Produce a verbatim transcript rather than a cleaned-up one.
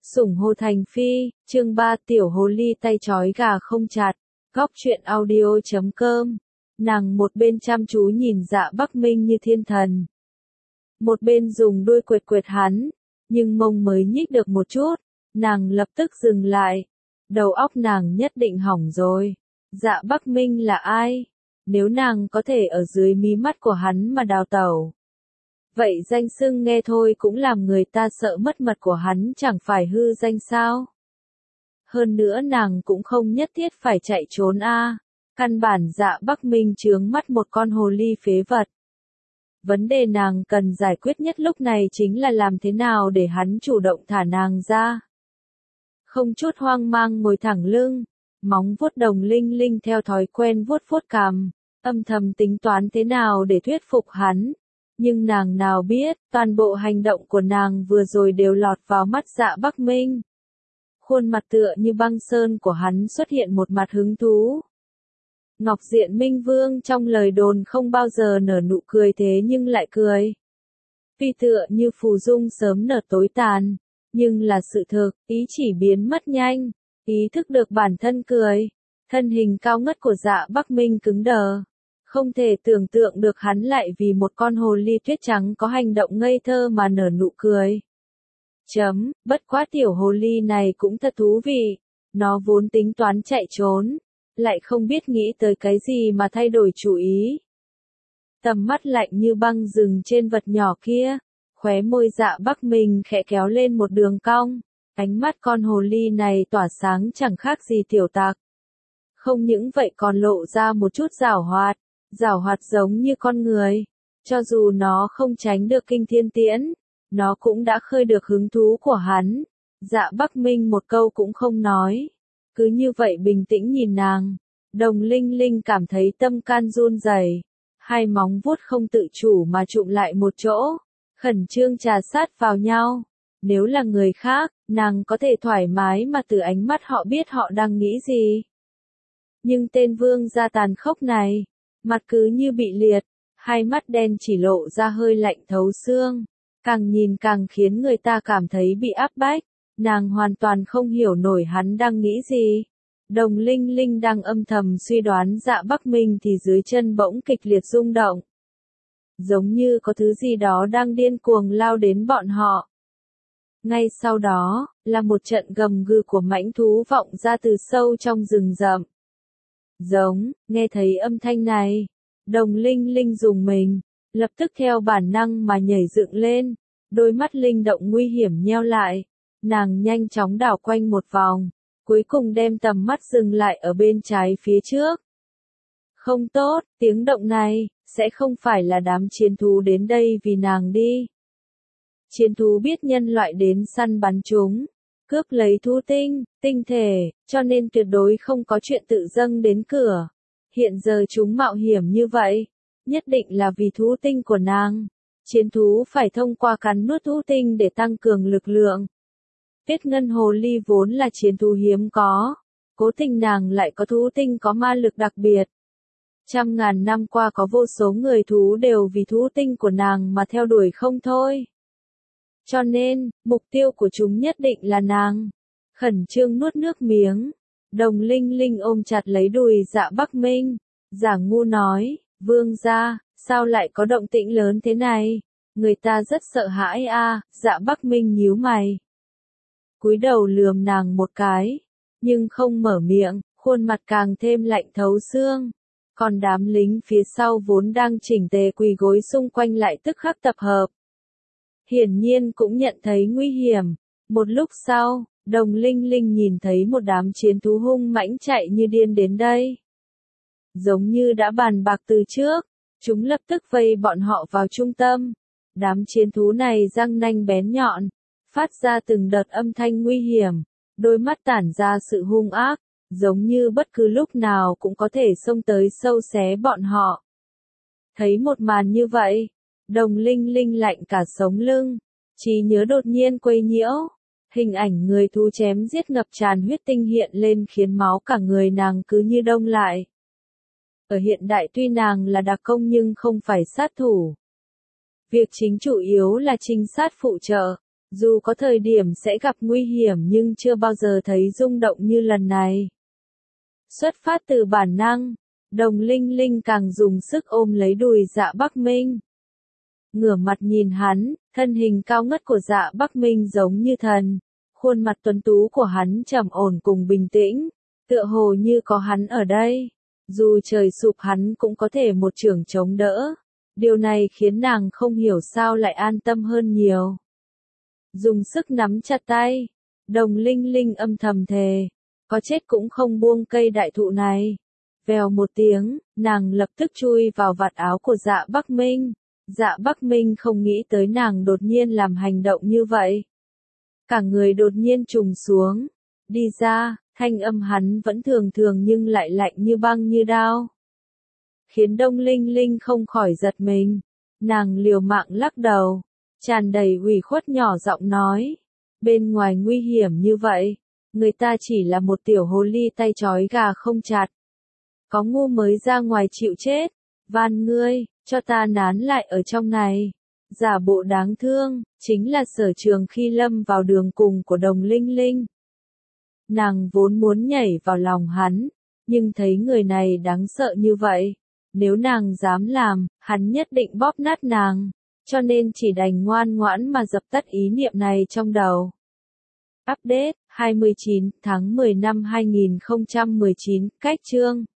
Sủng hồ thành phi, chương ba tiểu hồ ly tay trói gà không chặt, góc truyện audio chấm com. Nàng một bên chăm chú nhìn Dạ Bắc Minh như thiên thần. Một bên dùng đuôi quệt quệt hắn, nhưng mông mới nhích được một chút, nàng lập tức dừng lại. Đầu óc nàng nhất định hỏng rồi. Dạ Bắc Minh là ai? Nếu nàng có thể ở dưới mí mắt của hắn mà đào tẩu. Vậy danh xưng nghe thôi cũng làm người ta sợ mất mật của hắn chẳng phải hư danh sao? Hơn nữa nàng cũng không nhất thiết phải chạy trốn a. À. Căn bản Dạ Bắc Minh chướng mắt một con hồ ly phế vật. Vấn đề nàng cần giải quyết nhất lúc này chính là làm thế nào để hắn chủ động thả nàng ra. Không chút hoang mang ngồi thẳng lưng, móng vuốt đồng linh linh theo thói quen vuốt vuốt cằm, âm thầm tính toán thế nào để thuyết phục hắn. Nhưng nàng nào biết, toàn bộ hành động của nàng vừa rồi đều lọt vào mắt Dạ Bắc Minh. Khuôn mặt tựa như băng sơn của hắn xuất hiện một mặt hứng thú. Ngọc Diện Minh Vương trong lời đồn không bao giờ nở nụ cười thế nhưng lại cười. Tuy tựa như phù dung sớm nở tối tàn, nhưng là sự thực, ý chỉ biến mất nhanh, ý thức được bản thân cười. Thân hình cao ngất của Dạ Bắc Minh cứng đờ. Không thể tưởng tượng được hắn lại vì một con hồ ly tuyết trắng có hành động ngây thơ mà nở nụ cười. Chấm, bất quá tiểu hồ ly này cũng thật thú vị. Nó vốn tính toán chạy trốn, lại không biết nghĩ tới cái gì mà thay đổi chủ ý. Tầm mắt lạnh như băng dừng trên vật nhỏ kia, khóe môi Dạ Bắc Minh khẽ kéo lên một đường cong. Ánh mắt con hồ ly này tỏa sáng chẳng khác gì tiểu tặc. Không những vậy còn lộ ra một chút giảo hoạt. Giảo hoạt giống như con người, cho dù nó không tránh được kinh thiên tiễn, nó cũng đã khơi được hứng thú của hắn. Dạ Bắc Minh một câu cũng không nói, cứ như vậy bình tĩnh nhìn nàng. Đồng Linh Linh cảm thấy tâm can run rẩy, hai móng vuốt không tự chủ mà chụm lại một chỗ, khẩn trương trà sát vào nhau. Nếu là người khác, nàng có thể thoải mái mà từ ánh mắt họ biết họ đang nghĩ gì. Nhưng tên vương gia tàn khốc này, mặt cứ như bị liệt, hai mắt đen chỉ lộ ra hơi lạnh thấu xương, càng nhìn càng khiến người ta cảm thấy bị áp bách, nàng hoàn toàn không hiểu nổi hắn đang nghĩ gì. Đồng Linh Linh đang âm thầm suy đoán Dạ Bắc Minh thì dưới chân bỗng kịch liệt rung động. Giống như có thứ gì đó đang điên cuồng lao đến bọn họ. Ngay sau đó, là một trận gầm gừ của mãnh thú vọng ra từ sâu trong rừng rậm. Giống, nghe thấy âm thanh này, Đồng Linh Linh dùng mình, lập tức theo bản năng mà nhảy dựng lên, đôi mắt linh động nguy hiểm nheo lại, nàng nhanh chóng đảo quanh một vòng, cuối cùng đem tầm mắt dừng lại ở bên trái phía trước. Không tốt, tiếng động này, sẽ không phải là đám chiến thú đến đây vì nàng đi. Chiến thú biết nhân loại đến săn bắn chúng, cướp lấy thú tinh, tinh thể, cho nên tuyệt đối không có chuyện tự dâng đến cửa. Hiện giờ chúng mạo hiểm như vậy, nhất định là vì thú tinh của nàng. Chiến thú phải thông qua cắn nuốt thú tinh để tăng cường lực lượng. Tuyết ngân hồ ly vốn là chiến thú hiếm có, cố tình nàng lại có thú tinh có ma lực đặc biệt. Trăm ngàn năm qua có vô số người thú đều vì thú tinh của nàng mà theo đuổi không thôi. Cho nên, mục tiêu của chúng nhất định là nàng. Khẩn trương nuốt nước miếng. Đồng Linh Linh ôm chặt lấy đùi Dạ Bắc Minh. Giả ngu nói, vương gia, sao lại có động tĩnh lớn thế này? Người ta rất sợ hãi a. À. Dạ Bắc Minh nhíu mày. Cúi đầu lườm nàng một cái, nhưng không mở miệng, khuôn mặt càng thêm lạnh thấu xương. Còn đám lính phía sau vốn đang chỉnh tề quỳ gối xung quanh lại tức khắc tập hợp. Hiển nhiên cũng nhận thấy nguy hiểm. Một lúc sau, Đồng Linh Linh nhìn thấy một đám chiến thú hung mãnh chạy như điên đến đây. Giống như đã bàn bạc từ trước, chúng lập tức vây bọn họ vào trung tâm. Đám chiến thú này răng nanh bén nhọn, phát ra từng đợt âm thanh nguy hiểm, đôi mắt tản ra sự hung ác, giống như bất cứ lúc nào cũng có thể xông tới sâu xé bọn họ. Thấy một màn như vậy, Đồng Linh Linh lạnh cả sống lưng, trí nhớ đột nhiên quấy nhiễu, hình ảnh người thú chém giết ngập tràn huyết tinh hiện lên khiến máu cả người nàng cứ như đông lại. Ở hiện đại tuy nàng là đặc công nhưng không phải sát thủ. Việc chính chủ yếu là trinh sát phụ trợ, Dù có thời điểm sẽ gặp nguy hiểm nhưng chưa bao giờ thấy rung động như lần này. Xuất phát từ bản năng, Đồng Linh Linh càng dùng sức ôm lấy đùi Dạ Bắc Minh. Ngửa mặt nhìn hắn, thân hình cao ngất của Dạ Bắc Minh giống như thần, khuôn mặt tuấn tú của hắn trầm ổn cùng bình tĩnh, tựa hồ như có hắn ở đây, dù trời sụp hắn cũng có thể một chưởng chống đỡ. Điều này khiến nàng không hiểu sao lại an tâm hơn nhiều. Dùng sức nắm chặt tay, Đồng Linh Linh âm thầm thề, có chết cũng không buông cây đại thụ này. Vèo một tiếng, nàng lập tức chui vào vạt áo của Dạ Bắc Minh. Dạ Bắc Minh không nghĩ tới nàng đột nhiên làm hành động như vậy. Cả người đột nhiên trùng xuống, đi ra, thanh âm hắn vẫn thường thường nhưng lại lạnh như băng như đao. Khiến Đông Linh Linh không khỏi giật mình, nàng liều mạng lắc đầu, tràn đầy ủy khuất nhỏ giọng nói, bên ngoài nguy hiểm như vậy, người ta chỉ là một tiểu hồ ly tay trói gà không chặt. Có ngu mới ra ngoài chịu chết, van ngươi, cho ta nán lại ở trong này. Giả bộ đáng thương, chính là Sở Trường khi lâm vào đường cùng của Đồng Linh Linh. Nàng vốn muốn nhảy vào lòng hắn, nhưng thấy người này đáng sợ như vậy. Nếu nàng dám làm, hắn nhất định bóp nát nàng, cho nên chỉ đành ngoan ngoãn mà dập tắt ý niệm này trong đầu. Update, hai mươi chín tháng mười năm hai nghìn không trăm mười chín, cách chương.